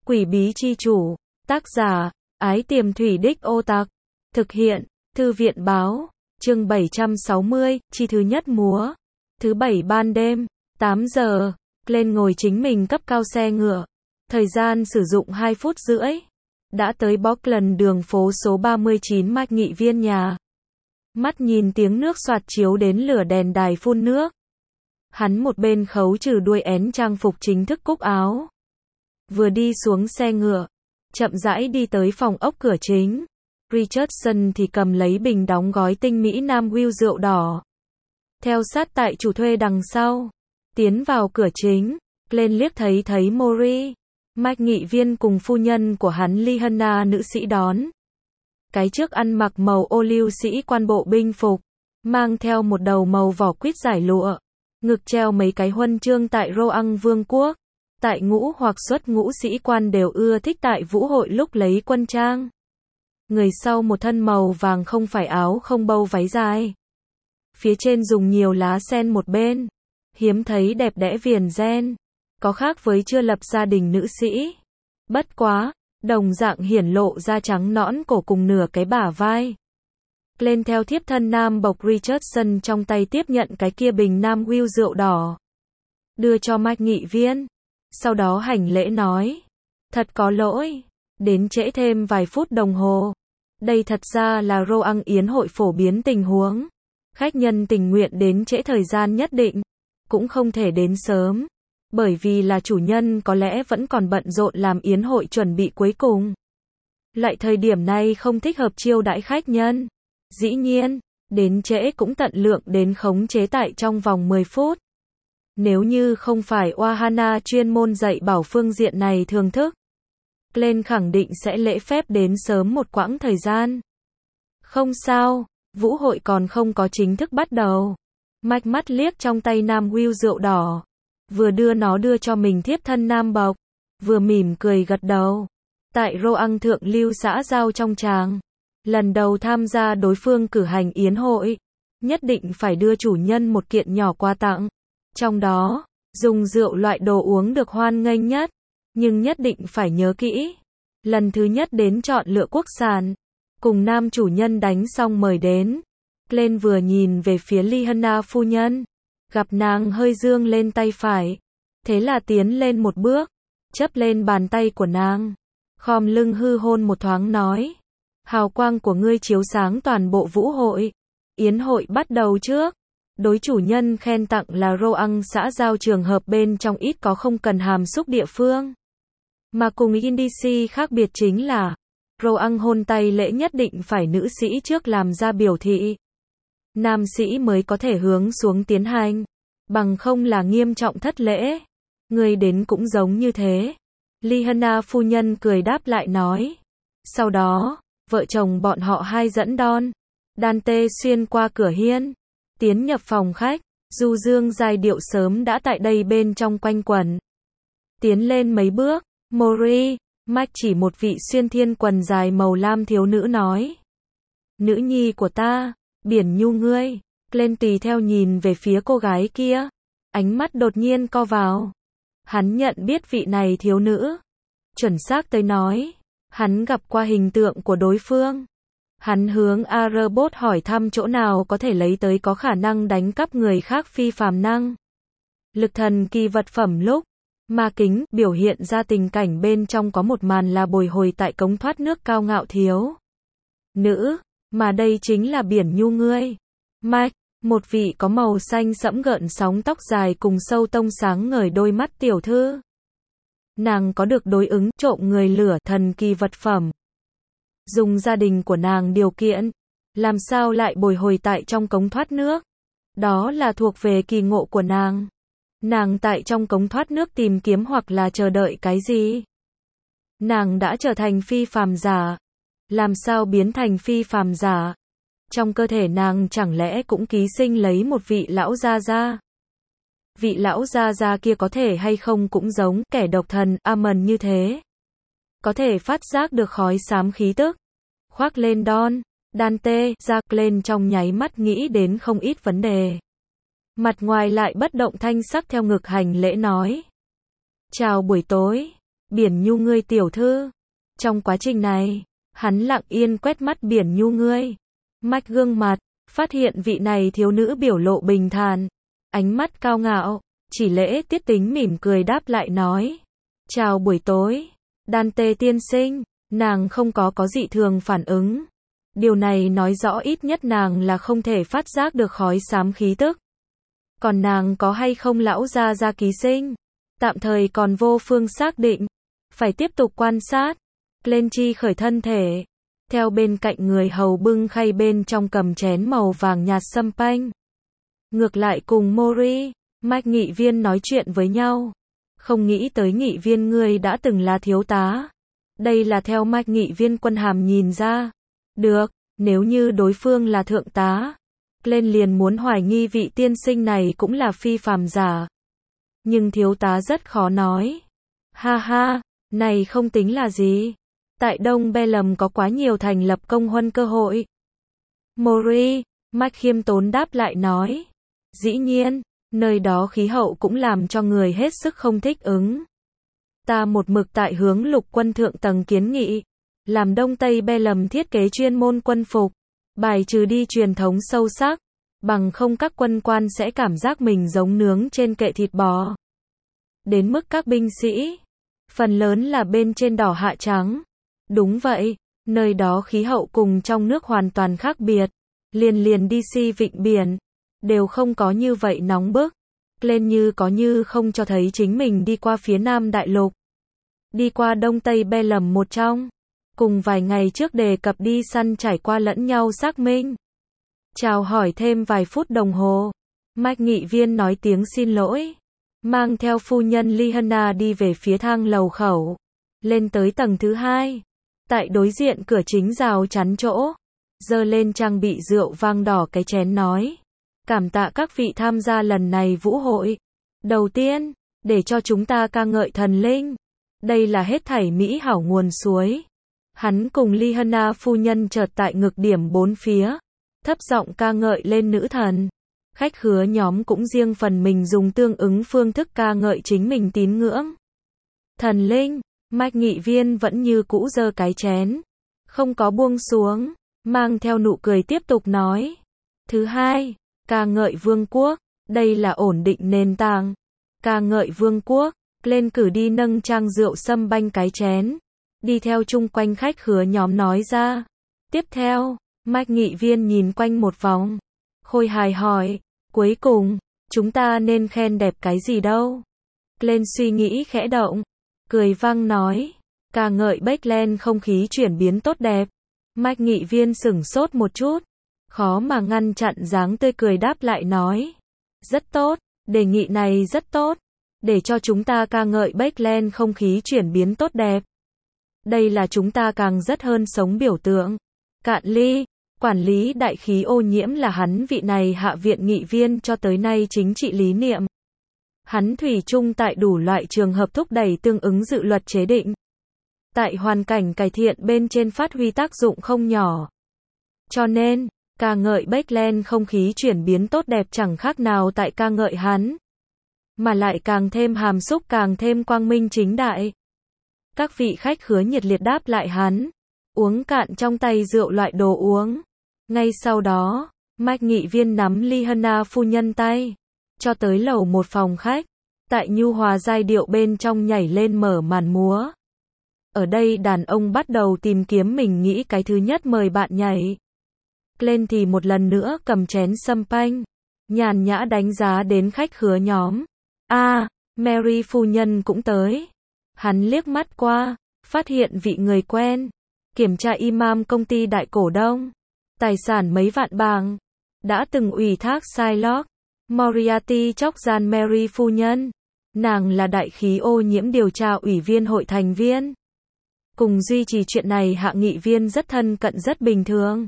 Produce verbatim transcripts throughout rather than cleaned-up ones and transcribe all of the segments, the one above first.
Quỷ bí chi chủ. Tác giả, Ái Tiềm Thủy Đích Ô Tặc. Thực hiện, Thư viện báo. Chương bảy trăm sáu mươi, chi thứ nhất múa. Thứ bảy ban đêm, tám giờ, lên ngồi chính mình cấp cao xe ngựa. Thời gian sử dụng hai phút rưỡi. Đã tới Bockland đường phố số ba mươi chín Mạch Nghị Viên nhà. Mắt nhìn tiếng nước xoạt chiếu đến lửa đèn đài phun nước. Hắn một bên khấu trừ đuôi én trang phục chính thức cúc áo. Vừa đi xuống xe ngựa, chậm rãi đi tới phòng ốc cửa chính. Richardson thì cầm lấy bình đóng gói tinh mỹ Nam Will rượu đỏ. Theo sát tại chủ thuê đằng sau. Tiến vào cửa chính, lên liếc thấy thấy Mori, Mạch Nghị Viên cùng phu nhân của hắn Lihanna nữ sĩ đón. Cái trước ăn mặc màu ô liu sĩ quan bộ binh phục, mang theo một đầu màu vỏ quýt giải lụa, ngực treo mấy cái huân chương tại Roang Vương quốc. Tại ngũ hoặc xuất ngũ sĩ quan đều ưa thích tại vũ hội lúc lấy quân trang. Người sau một thân màu vàng không phải áo không bâu váy dài. Phía trên dùng nhiều lá sen một bên. Hiếm thấy đẹp đẽ viền ren. Có khác với chưa lập gia đình nữ sĩ. Bất quá, đồng dạng hiển lộ da trắng nõn cổ cùng nửa cái bả vai. Lên theo thiếp thân nam bộc Richardson trong tay tiếp nhận cái kia bình Nam Will rượu đỏ. Đưa cho Mạch Nghị Viên. Sau đó hành lễ nói. Thật có lỗi. Đến trễ thêm vài phút đồng hồ. Đây thật ra là Roang Yến hội phổ biến tình huống. Khách nhân tình nguyện đến trễ thời gian nhất định. Cũng không thể đến sớm. Bởi vì là chủ nhân có lẽ vẫn còn bận rộn làm yến hội chuẩn bị cuối cùng. Loại thời điểm này không thích hợp chiêu đãi khách nhân. Dĩ nhiên, đến trễ cũng tận lượng đến khống chế tại trong vòng mười phút. Nếu như không phải Wahana chuyên môn dạy bảo phương diện này thường thức, lên khẳng định sẽ lễ phép đến sớm một quãng thời gian. Không sao, vũ hội còn không có chính thức bắt đầu. Mạch mắt liếc trong tay Nam Will rượu đỏ, vừa đưa nó đưa cho mình thiếp thân nam bộc, vừa mỉm cười gật đầu. Tại Roang thượng lưu xã giao trong tràng, lần đầu tham gia đối phương cử hành yến hội, nhất định phải đưa chủ nhân một kiện nhỏ quà tặng. Trong đó, dùng rượu loại đồ uống được hoan nghênh nhất, nhưng nhất định phải nhớ kỹ. Lần thứ nhất đến chọn lựa quốc sản, cùng nam chủ nhân đánh xong mời đến. Lên vừa nhìn về phía Lihanna phu nhân, gặp nàng hơi dương lên tay phải. Thế là tiến lên một bước, chấp lên bàn tay của nàng, khom lưng hư hôn một thoáng nói. Hào quang của ngươi chiếu sáng toàn bộ vũ hội. Yến hội bắt đầu trước. Đối chủ nhân khen tặng là Roang xã giao trường hợp bên trong ít có không cần hàm xúc địa phương. Mà cùng Indisi khác biệt chính là, Roang hôn tay lễ nhất định phải nữ sĩ trước làm ra biểu thị. Nam sĩ mới có thể hướng xuống tiến hành, bằng không là nghiêm trọng thất lễ. Người đến cũng giống như thế. Lihanna phu nhân cười đáp lại nói. Sau đó, vợ chồng bọn họ hai dẫn đon. Dante xuyên qua cửa hiên. Tiến nhập phòng khách, du dương giai điệu sớm đã tại đây bên trong quanh quẩn. Tiến lên mấy bước, Mori, Mạch chỉ một vị xuyên thiên quần dài màu lam thiếu nữ nói. Nữ nhi của ta, Biển Nhu ngươi. Lên tùy theo nhìn về phía cô gái kia. Ánh mắt đột nhiên co vào. Hắn nhận biết vị này thiếu nữ. Chuẩn xác tới nói, hắn gặp qua hình tượng của đối phương. Hắn hướng Arbot hỏi thăm chỗ nào có thể lấy tới có khả năng đánh cắp người khác phi phàm năng. Lực thần kỳ vật phẩm lúc, ma kính biểu hiện ra tình cảnh bên trong có một màn là bồi hồi tại cống thoát nước cao ngạo thiếu nữ, mà đây chính là Biển Nhu ngươi. Mạch, một vị có màu xanh sẫm gợn sóng tóc dài cùng sâu tông sáng ngời đôi mắt tiểu thư. Nàng có được đối ứng trộm người lửa thần kỳ vật phẩm. Dùng gia đình của nàng điều kiện, làm sao lại bồi hồi tại trong cống thoát nước. Đó là thuộc về kỳ ngộ của nàng. Nàng tại trong cống thoát nước tìm kiếm hoặc là chờ đợi cái gì? Nàng đã trở thành phi phàm giả. Làm sao biến thành phi phàm giả? Trong cơ thể nàng chẳng lẽ cũng ký sinh lấy một vị lão gia gia? Vị lão gia gia kia có thể hay không cũng giống kẻ độc thần Amon như thế? Có thể phát giác được khói xám khí tức. Khoác lên đon, Dante, ra lên trong nháy mắt nghĩ đến không ít vấn đề. Mặt ngoài lại bất động thanh sắc theo ngực hành lễ nói. Chào buổi tối. Biển Nhu ngươi tiểu thư. Trong quá trình này, hắn lặng yên quét mắt Biển Nhu ngươi. Mike gương mặt, phát hiện vị này thiếu nữ biểu lộ bình thản, ánh mắt cao ngạo, chỉ lễ tiết tính mỉm cười đáp lại nói. Chào buổi tối, Dante tiên sinh, nàng không có có dị thường phản ứng. Điều này nói rõ ít nhất nàng là không thể phát giác được khói xám khí tức. Còn nàng có hay không lão gia gia ký sinh? Tạm thời còn vô phương xác định. Phải tiếp tục quan sát. Clenchi khởi thân thể. Theo bên cạnh người hầu bưng khay bên trong cầm chén màu vàng nhạt sâm panh. Ngược lại cùng Mori, Mike nghị viên nói chuyện với nhau. Không nghĩ tới nghị viên ngươi đã từng là thiếu tá. Đây là theo Mike nghị viên quân hàm nhìn ra. Được, nếu như đối phương là thượng tá. Lên liền muốn hoài nghi vị tiên sinh này cũng là phi phàm giả. Nhưng thiếu tá rất khó nói. Ha ha, này không tính là gì. Tại Đông Belem có quá nhiều thành lập công huân cơ hội. Mori, Mike khiêm tốn đáp lại nói. Dĩ nhiên, nơi đó khí hậu cũng làm cho người hết sức không thích ứng. Ta một mực tại hướng lục quân thượng tầng kiến nghị. Làm Đông Tây Belem thiết kế chuyên môn quân phục. Bài trừ đi truyền thống sâu sắc. Bằng không các quân quan sẽ cảm giác mình giống nướng trên kệ thịt bò. Đến mức các binh sĩ. Phần lớn là bên trên đỏ hạ trắng. Đúng vậy, nơi đó khí hậu cùng trong nước hoàn toàn khác biệt. Liền liền đi si vịnh biển. Đều không có như vậy nóng bức. Lên như có như không cho thấy chính mình đi qua phía Nam Đại Lục. Đi qua Đông Tây Belem một trong. Cùng vài ngày trước đề cập đi săn trải qua lẫn nhau xác minh. Chào hỏi thêm vài phút đồng hồ. Mike nghị viên nói tiếng xin lỗi. Mang theo phu nhân Lihanna đi về phía thang lầu khẩu. Lên tới tầng thứ hai. Tại đối diện cửa chính rào chắn chỗ. Giơ lên trang bị rượu vang đỏ cái chén nói. Cảm tạ các vị tham gia lần này vũ hội. Đầu tiên, để cho chúng ta ca ngợi thần linh. Đây là hết thảy mỹ hảo nguồn suối. Hắn cùng Lihanna phu nhân chợt tại ngực điểm bốn phía. Thấp giọng ca ngợi lên nữ thần. Khách khứa nhóm cũng riêng phần mình dùng tương ứng phương thức ca ngợi chính mình tín ngưỡng. Thần linh, Mike nghị viên vẫn như cũ giơ cái chén. Không có buông xuống, mang theo nụ cười tiếp tục nói. Thứ hai, ca ngợi vương quốc, đây là ổn định nền tảng. Ca ngợi vương quốc, lên cử đi nâng trang rượu sâm banh cái chén. Đi theo chung quanh khách khứa nhóm nói ra. Tiếp theo, Mike nghị viên nhìn quanh một vòng. Khôi hài hỏi, cuối cùng, chúng ta nên khen đẹp cái gì đâu? Lên suy nghĩ khẽ động. Cười vang nói. Ca ngợi Backland không khí chuyển biến tốt đẹp. Mike nghị viên sửng sốt một chút. Khó mà ngăn chặn dáng tươi cười đáp lại nói. Rất tốt, đề nghị này rất tốt. Để cho chúng ta ca ngợi Backland không khí chuyển biến tốt đẹp. Đây là chúng ta càng rất hơn sống biểu tượng. Cạn ly, quản lý đại khí ô nhiễm là hắn vị này hạ viện nghị viên cho tới nay chính trị lý niệm. Hắn thủy chung tại đủ loại trường hợp thúc đẩy tương ứng dự luật chế định. Tại hoàn cảnh cải thiện bên trên phát huy tác dụng không nhỏ. Cho nên, ca ngợi Backland không khí chuyển biến tốt đẹp chẳng khác nào tại ca ngợi hắn. Mà lại càng thêm hàm xúc càng thêm quang minh chính đại. Các vị khách khứa nhiệt liệt đáp lại hắn. Uống cạn trong tay rượu loại đồ uống. Ngay sau đó, Mike nghị viên nắm Lihanna phu nhân tay. Cho tới lầu một phòng khách. Tại nhu hòa giai điệu bên trong nhảy lên mở màn múa. Ở đây đàn ông bắt đầu tìm kiếm mình nghĩ cái thứ nhất mời bạn nhảy. Lên thì một lần nữa cầm chén sâm panh. Nhàn nhã đánh giá đến khách khứa nhóm. A, à, Mary phu nhân cũng tới. Hắn liếc mắt qua, phát hiện vị người quen. Kiểm tra imam công ty đại cổ đông. Tài sản mấy vạn bảng. Đã từng ủy thác Shylock Moriarty chóc gian Mary phu nhân. Nàng là đại khí ô nhiễm điều tra ủy viên hội thành viên. Cùng duy trì chuyện này hạ nghị viên rất thân cận rất bình thường.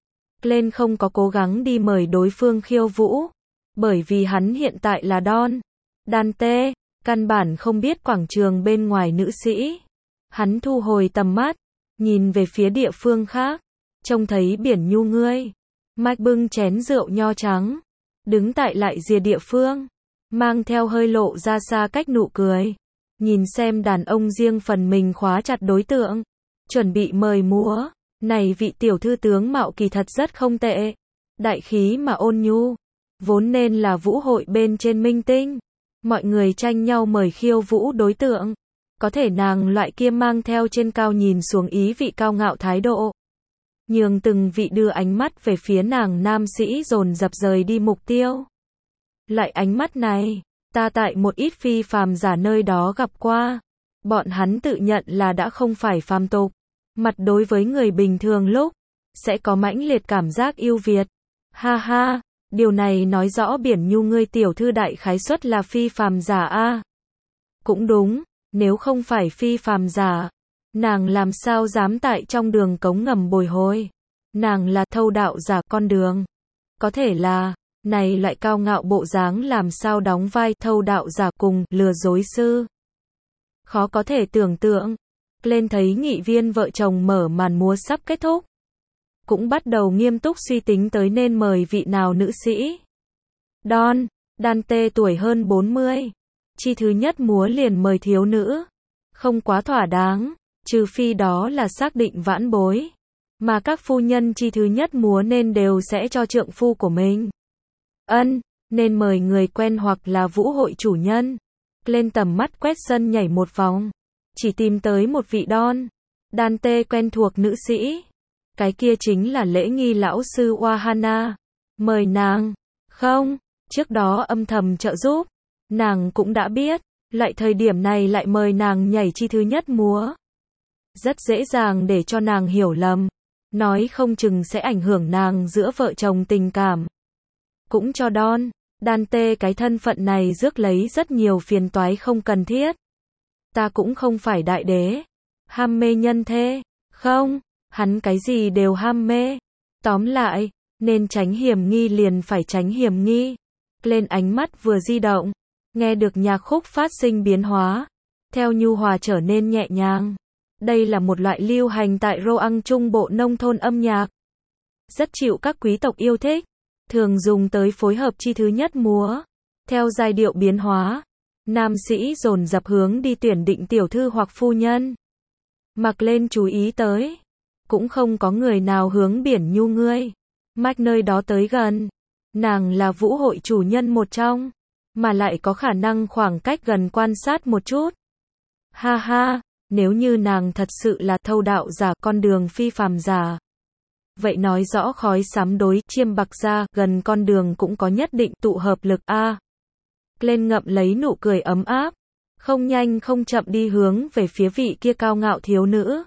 Glenn không có cố gắng đi mời đối phương khiêu vũ. Bởi vì hắn hiện tại là Don. Dante, căn bản không biết quảng trường bên ngoài nữ sĩ. Hắn thu hồi tầm mắt. Nhìn về phía địa phương khác. Trông thấy biển nhu ngươi. Mike bưng chén rượu nho trắng. Đứng tại lại rìa địa phương. Mang theo hơi lộ ra xa cách nụ cười. Nhìn xem đàn ông riêng phần mình khóa chặt đối tượng, chuẩn bị mời múa. Này vị tiểu thư tướng mạo kỳ thật rất không tệ. Đại khí mà ôn nhu. Vốn nên là vũ hội bên trên minh tinh. Mọi người tranh nhau mời khiêu vũ đối tượng. Có thể nàng loại kia mang theo trên cao nhìn xuống ý vị cao ngạo thái độ. Nhường từng vị đưa ánh mắt về phía nàng nam sĩ dồn dập rời đi mục tiêu. Lại ánh mắt này, ta tại một ít phi phàm giả nơi đó gặp qua. Bọn hắn tự nhận là đã không phải phàm tục. Mặt đối với người bình thường lúc, sẽ có mãnh liệt cảm giác yêu Việt. Ha ha, điều này nói rõ Biển Nhu ngươi tiểu thư đại khái suất là phi phàm giả a. Cũng đúng, nếu không phải phi phàm giả, nàng làm sao dám tại trong đường cống ngầm bồi hồi. Nàng là thâu đạo giả con đường. Có thể là, này lại cao ngạo bộ dáng làm sao đóng vai thâu đạo giả cùng lừa dối sư. Khó có thể tưởng tượng. Lên thấy nghị viên vợ chồng mở màn múa sắp kết thúc. Cũng bắt đầu nghiêm túc suy tính tới nên mời vị nào nữ sĩ. Don, Dante tuổi hơn bốn mươi. Chi thứ nhất múa liền mời thiếu nữ. Không quá thỏa đáng, trừ phi đó là xác định vãn bối. Mà các phu nhân chi thứ nhất múa nên đều sẽ cho trượng phu của mình. Ân, nên mời người quen hoặc là vũ hội chủ nhân. Lên tầm mắt quét sân nhảy một vòng. Chỉ tìm tới một vị Don, Dante quen thuộc nữ sĩ. Cái kia chính là lễ nghi lão sư Wahana. Mời nàng. Không, trước đó âm thầm trợ giúp. Nàng cũng đã biết, lại thời điểm này lại mời nàng nhảy chi thứ nhất múa. Rất dễ dàng để cho nàng hiểu lầm. Nói không chừng sẽ ảnh hưởng nàng giữa vợ chồng tình cảm. Cũng cho Don, Dante cái thân phận này rước lấy rất nhiều phiền toái không cần thiết. Ta cũng không phải đại đế. Ham mê nhân thê. Không, hắn cái gì đều ham mê. Tóm lại, nên tránh hiểm nghi liền phải tránh hiểm nghi. Lên ánh mắt vừa di động, nghe được nhạc khúc phát sinh biến hóa. Theo nhu hòa trở nên nhẹ nhàng. Đây là một loại lưu hành tại Roang Trung Bộ nông thôn âm nhạc. Rất chịu các quý tộc yêu thích. Thường dùng tới phối hợp chi thứ nhất múa. Theo giai điệu biến hóa. Nam sĩ dồn dập hướng đi tuyển định tiểu thư hoặc phu nhân. Mặc lên chú ý tới. Cũng không có người nào hướng Biển Nhu ngươi. Mách nơi đó tới gần. Nàng là vũ hội chủ nhân một trong. Mà lại có khả năng khoảng cách gần quan sát một chút. Ha ha, nếu như nàng thật sự là thâu đạo giả con đường phi phàm giả. Vậy nói rõ khói sám đối chiêm bạc ra gần con đường cũng có nhất định tụ hợp lực a. Lên ngậm lấy nụ cười ấm áp, không nhanh không chậm đi hướng về phía vị kia cao ngạo thiếu nữ.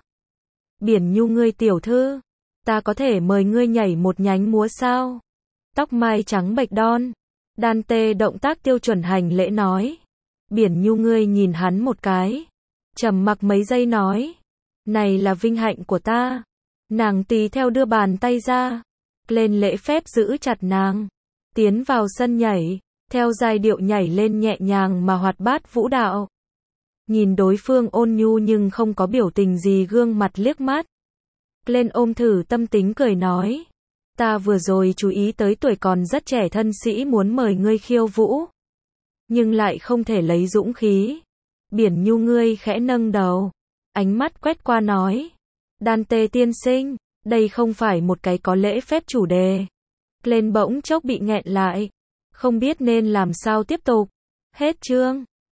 Biển Nhu ngươi tiểu thư, ta có thể mời ngươi nhảy một nhánh múa sao? Tóc mai trắng bệch Don, Dante động tác tiêu chuẩn hành lễ nói. Biển Nhu ngươi nhìn hắn một cái, trầm mặc mấy giây nói, này là vinh hạnh của ta. Nàng tùy theo đưa bàn tay ra, lên lễ phép giữ chặt nàng, tiến vào sân nhảy. Theo giai điệu nhảy lên nhẹ nhàng mà hoạt bát vũ đạo. Nhìn đối phương ôn nhu nhưng không có biểu tình gì gương mặt liếc mắt. Lên ôm thử tâm tính cười nói. Ta vừa rồi chú ý tới tuổi còn rất trẻ thân sĩ muốn mời ngươi khiêu vũ. Nhưng lại không thể lấy dũng khí. Biển Nhu ngươi khẽ nâng đầu. Ánh mắt quét qua nói. Dante tiên sinh, đây không phải một cái có lễ phép chủ đề. Lên bỗng chốc bị nghẹn lại. Không biết nên làm sao tiếp tục. Hết chương.